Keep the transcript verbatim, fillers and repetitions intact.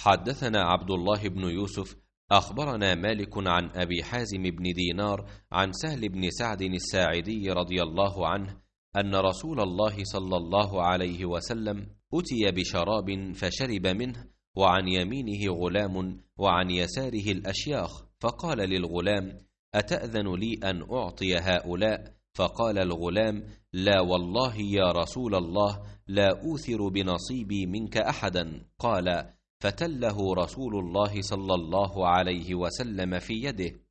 حدثنا عبد الله بن يوسف أخبرنا مالك عن أبي حازم بن دينار عن سهل بن سعد الساعدي رضي الله عنه أن رسول الله صلى الله عليه وسلم أتي بشراب فشرب منه، وعن يمينه غلام وعن يساره الأشياخ، فقال للغلام: أتأذن لي أن أعطي هؤلاء؟ فقال الغلام: لا والله يا رسول الله، لا أوثر بنصيبي منك أحدا. قال: فتله رسول الله صلى الله عليه وسلم في يده.